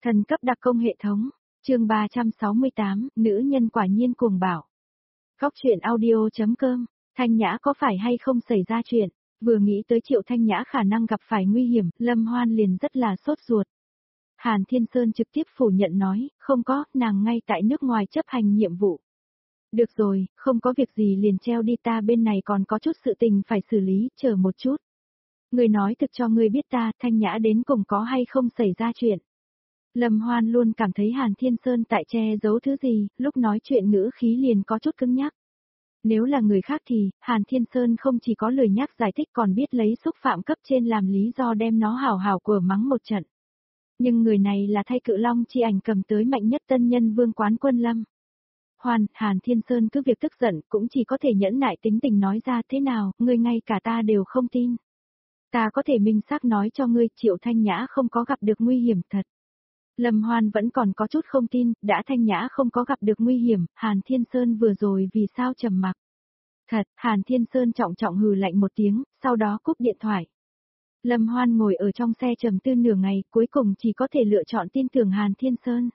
Thần cấp đặc công hệ thống, chương 368, nữ nhân quả nhiên cuồng bạo. Góc truyện audio.com, Thanh Nhã có phải hay không xảy ra chuyện, vừa nghĩ tới Triệu Thanh Nhã khả năng gặp phải nguy hiểm, Lâm Hoan liền rất là sốt ruột. Hàn Thiên Sơn trực tiếp phủ nhận nói, không có, nàng ngay tại nước ngoài chấp hành nhiệm vụ. Được rồi, không có việc gì liền treo đi, ta bên này còn có chút sự tình phải xử lý, chờ một chút. Người nói thực cho ngươi biết ta, Thanh Nhã đến cùng có hay không xảy ra chuyện. Lâm Hoan luôn cảm thấy Hàn Thiên Sơn tại che giấu thứ gì, lúc nói chuyện ngữ khí liền có chút cứng nhắc. Nếu là người khác thì, Hàn Thiên Sơn không chỉ có lời nhắc giải thích còn biết lấy xúc phạm cấp trên làm lý do đem nó hào hào của mắng một trận. Nhưng người này là thay Cự Long chi ảnh cầm tới mạnh nhất tân nhân vương quán quân Lâm. Hàn Thiên Sơn cứ việc tức giận cũng chỉ có thể nhẫn nại tính tình nói ra thế nào, ngươi ngay cả ta đều không tin. Ta có thể minh xác nói cho ngươi Triệu Thanh Nhã không có gặp được nguy hiểm thật. Lâm Hoan vẫn còn có chút không tin, đã Thanh Nhã không có gặp được nguy hiểm, Hàn Thiên Sơn vừa rồi vì sao trầm mặc. Thật, Hàn Thiên Sơn trọng trọng hừ lạnh một tiếng, sau đó cúp điện thoại. Lâm Hoan ngồi ở trong xe trầm tư nửa ngày, cuối cùng chỉ có thể lựa chọn tin tưởng Hàn Thiên Sơn.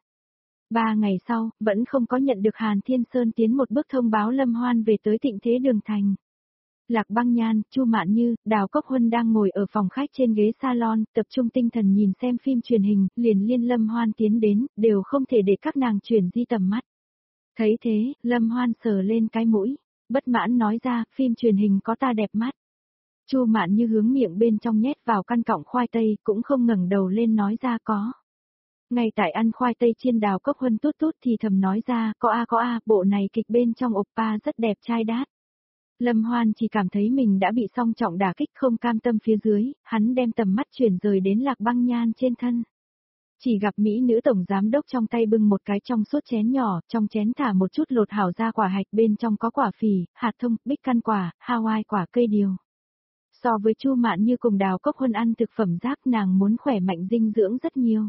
3 ngày sau, vẫn không có nhận được Hàn Thiên Sơn tiến một bước thông báo Lâm Hoan về tới Thịnh Thế Đường Thành. Lạc Băng Nhan, Chu Mạn Như, Đào Cốc Huân đang ngồi ở phòng khách trên ghế salon, tập trung tinh thần nhìn xem phim truyền hình, liền liên Lâm Hoan tiến đến, đều không thể để các nàng chuyển di tầm mắt. Thấy thế, Lâm Hoan sờ lên cái mũi, bất mãn nói ra, phim truyền hình có ta đẹp mắt. Chu Mạn Như hướng miệng bên trong nhét vào căn cọng khoai tây, cũng không ngẩng đầu lên nói ra có. Ngay tại ăn khoai tây chiên, Đào Cốc Huân tút tút thì thầm nói ra, có a, bộ này kịch bên trong oppa rất đẹp trai đát. Lâm Hoan chỉ cảm thấy mình đã bị song trọng đả kích, không cam tâm phía dưới, hắn đem tầm mắt chuyển rời đến Lạc Băng Nhan trên thân. Chỉ gặp mỹ nữ tổng giám đốc trong tay bưng một cái trong suốt chén nhỏ, trong chén thả một chút lột hảo ra quả hạch, bên trong có quả phỉ, hạt thông, bích căn quả, Hawaii quả cây điều. So với Chu Mạn Như cùng Đào Cốc Huân ăn thực phẩm rác, nàng muốn khỏe mạnh dinh dưỡng rất nhiều.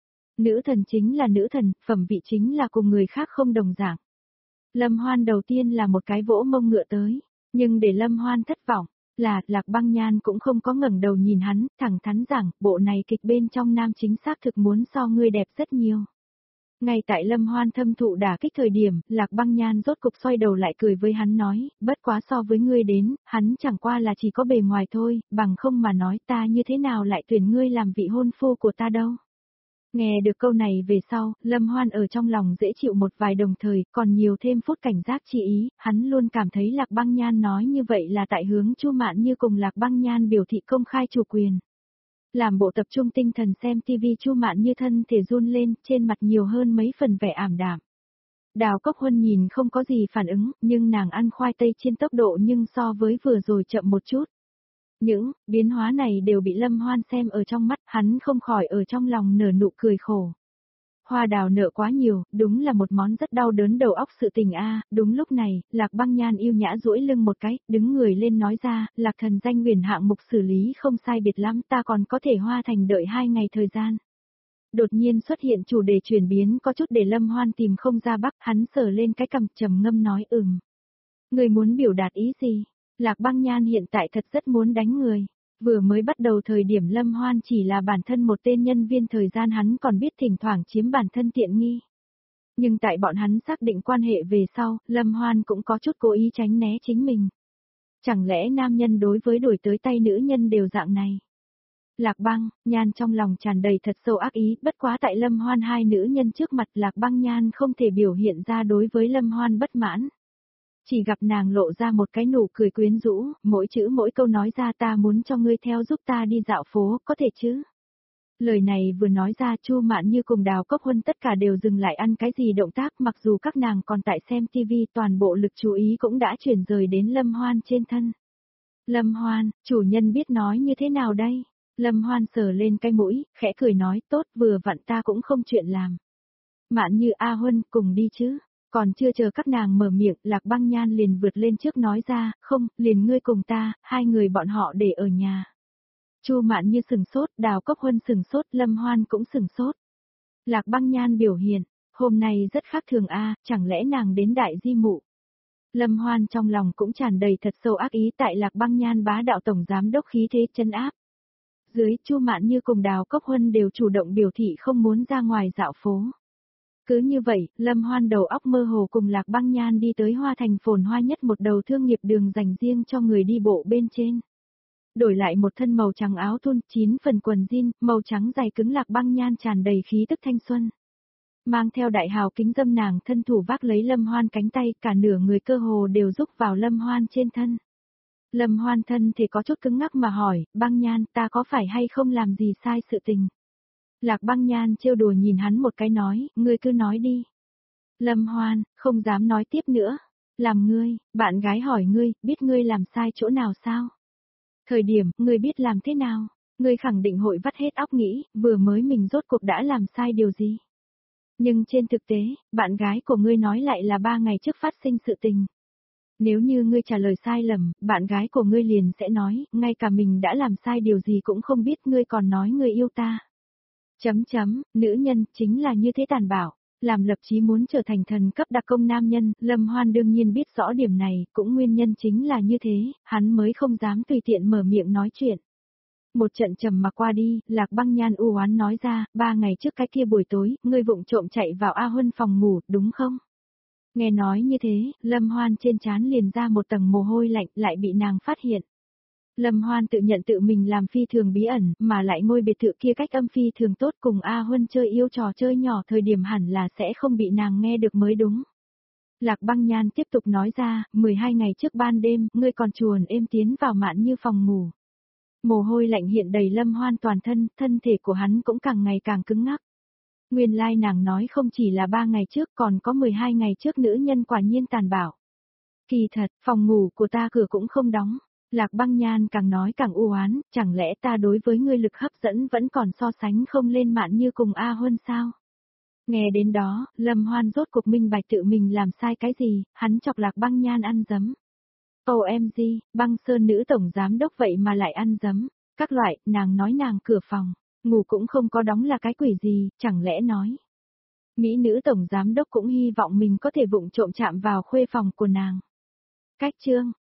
Nữ thần chính là nữ thần, phẩm vị chính là cùng người khác không đồng dạng. Lâm Hoan đầu tiên là một cái vỗ mông ngựa tới. Nhưng để Lâm Hoan thất vọng, là Lạc Băng Nhan cũng không có ngẩng đầu nhìn hắn, thẳng thắn rằng, bộ này kịch bên trong nam chính xác thực muốn so ngươi đẹp rất nhiều. Ngay tại Lâm Hoan thâm thụ đả kích thời điểm, Lạc Băng Nhan rốt cục xoay đầu lại cười với hắn nói, bất quá so với ngươi đến, hắn chẳng qua là chỉ có bề ngoài thôi, bằng không mà nói ta như thế nào lại tuyển ngươi làm vị hôn phu của ta đâu. Nghe được câu này về sau, Lâm Hoan ở trong lòng dễ chịu một vài, đồng thời còn nhiều thêm phút cảnh giác chi ý, hắn luôn cảm thấy Lạc Băng Nhan nói như vậy là tại hướng Chu Mạn Như cùng Lạc Băng Nhan biểu thị công khai chủ quyền. Làm bộ tập trung tinh thần xem TV, Chu Mạn Như thân thể run lên, trên mặt nhiều hơn mấy phần vẻ ảm đạm. Đào Cốc Huân nhìn không có gì phản ứng, nhưng nàng ăn khoai tây trên tốc độ nhưng so với vừa rồi chậm một chút. Những biến hóa này đều bị Lâm Hoan xem ở trong mắt, hắn không khỏi ở trong lòng nở nụ cười khổ. Hoa đào nợ quá nhiều, đúng là một món rất đau đớn đầu óc sự tình a. Đúng lúc này, Lạc Băng Nhan yêu nhã duỗi lưng một cái, đứng người lên nói ra, Lạc thần danh huyền hạng mục xử lý không sai biệt lắm, ta còn có thể Hoa thành đợi 2 ngày thời gian. Đột nhiên xuất hiện chủ đề chuyển biến có chút để Lâm Hoan tìm không ra bắc, hắn sờ lên cái cằm trầm ngâm nói Người muốn biểu đạt ý gì? Lạc Băng Nhan hiện tại thật rất muốn đánh người. Vừa mới bắt đầu thời điểm Lâm Hoan chỉ là bản thân một tên nhân viên thời gian, hắn còn biết thỉnh thoảng chiếm bản thân tiện nghi. Nhưng tại bọn hắn xác định quan hệ về sau, Lâm Hoan cũng có chút cố ý tránh né chính mình. Chẳng lẽ nam nhân đối với đuổi tới tay nữ nhân đều dạng này? Lạc Băng Nhan trong lòng tràn đầy thật sâu ác ý, bất quá tại Lâm Hoan hai nữ nhân trước mặt, Lạc Băng Nhan không thể biểu hiện ra đối với Lâm Hoan bất mãn. Chỉ gặp nàng lộ ra một cái nụ cười quyến rũ, mỗi chữ mỗi câu nói ra, ta muốn cho ngươi theo giúp ta đi dạo phố, có thể chứ? Lời này vừa nói ra, Chu Mạn Như cùng Đào Cốc Huân tất cả đều dừng lại ăn cái gì động tác, mặc dù các nàng còn tại xem TV, toàn bộ lực chú ý cũng đã chuyển rời đến Lâm Hoan trên thân. Lâm Hoan, chủ nhân biết nói như thế nào đây? Lâm Hoan sờ lên cái mũi, khẽ cười nói, tốt, vừa vặn ta cũng không chuyện làm. Mạn Như, A Huân, cùng đi chứ? Còn chưa chờ các nàng mở miệng, Lạc Băng Nhan liền vượt lên trước nói ra, không, liền ngươi cùng ta, 2 người bọn họ để ở nhà. Chu Mạn Như sừng sốt, Đào Cốc Huân sừng sốt, Lâm Hoan cũng sừng sốt. Lạc Băng Nhan biểu hiện, hôm nay rất khác thường a, chẳng lẽ nàng đến đại di mụ? Lâm Hoan trong lòng cũng tràn đầy thật sâu ác ý, tại Lạc Băng Nhan bá đạo tổng giám đốc khí thế chân áp. dưới, Chu Mạn Như cùng Đào Cốc Huân đều chủ động biểu thị không muốn ra ngoài dạo phố. Cứ như vậy, Lâm Hoan đầu óc mơ hồ cùng Lạc Băng Nhan đi tới Hoa Thành phồn hoa nhất một đầu thương nghiệp đường dành riêng cho người đi bộ bên trên. Đổi lại một thân màu trắng áo thun, 9 phần quần jean, màu trắng dày cứng, Lạc Băng Nhan tràn đầy khí tức thanh xuân. Mang theo đại hào kính dâm, nàng thân thủ vác lấy Lâm Hoan cánh tay, cả nửa người cơ hồ đều rúc vào Lâm Hoan trên thân. Lâm Hoan thân thể có chút cứng ngắc mà hỏi, Băng Nhan, ta có phải hay không làm gì sai sự tình? Lạc Băng Nhan trêu đùa nhìn hắn một cái nói, ngươi cứ nói đi. Lâm Hoan, không dám nói tiếp nữa. Làm ngươi, bạn gái hỏi ngươi, biết ngươi làm sai chỗ nào sao? Thời điểm, ngươi biết làm thế nào? Ngươi khẳng định hội vắt hết óc nghĩ, vừa mới mình rốt cuộc đã làm sai điều gì? Nhưng trên thực tế, bạn gái của ngươi nói lại là 3 ngày trước phát sinh sự tình. Nếu như ngươi trả lời sai lầm, bạn gái của ngươi liền sẽ nói, ngay cả mình đã làm sai điều gì cũng không biết, ngươi còn nói ngươi yêu ta. Nữ nhân chính là như thế tàn bạo, làm lập chí muốn trở thành thần cấp đặc công nam nhân, Lâm Hoan đương nhiên biết rõ điểm này, cũng nguyên nhân chính là như thế, hắn mới không dám tùy tiện mở miệng nói chuyện. Một trận trầm mặc qua đi, Lạc Băng Nhan u oán nói ra, 3 ngày trước cái kia buổi tối, ngươi vụng trộm chạy vào A Huân phòng ngủ, đúng không? Nghe nói như thế, Lâm Hoan trên trán liền ra một tầng mồ hôi lạnh, lại bị nàng phát hiện. Lâm Hoan tự nhận tự mình làm phi thường bí ẩn, mà lại ngôi biệt thự kia cách âm phi thường tốt, cùng A Huân chơi yêu trò chơi nhỏ thời điểm hẳn là sẽ không bị nàng nghe được mới đúng. Lạc Băng Nhan tiếp tục nói ra, 12 ngày trước ban đêm, ngươi còn chuồn êm tiến vào Mạn Như phòng ngủ. Mồ hôi lạnh hiện đầy Lâm Hoan toàn thân, thân thể của hắn cũng càng ngày càng cứng ngắc. Nguyên lai nàng nói không chỉ là 3 ngày trước, còn có 12 ngày trước, nữ nhân quả nhiên tàn bạo. Kỳ thật, phòng ngủ của ta cửa cũng không đóng. Lạc Băng Nhan càng nói càng u oán, chẳng lẽ ta đối với ngươi lực hấp dẫn vẫn còn so sánh không lên Mạn Như cùng A Huân sao? Nghe đến đó, Lâm Hoan rốt cuộc minh bạch tự mình làm sai cái gì, hắn chọc Lạc Băng Nhan ăn dấm. OMG, Băng Sơn nữ tổng giám đốc vậy mà lại ăn dấm. Các loại, nàng nói nàng cửa phòng, ngủ cũng không có đóng là cái quỷ gì, chẳng lẽ nói. Mỹ nữ tổng giám đốc cũng hy vọng mình có thể vụng trộm chạm vào khuê phòng của nàng. Cách chương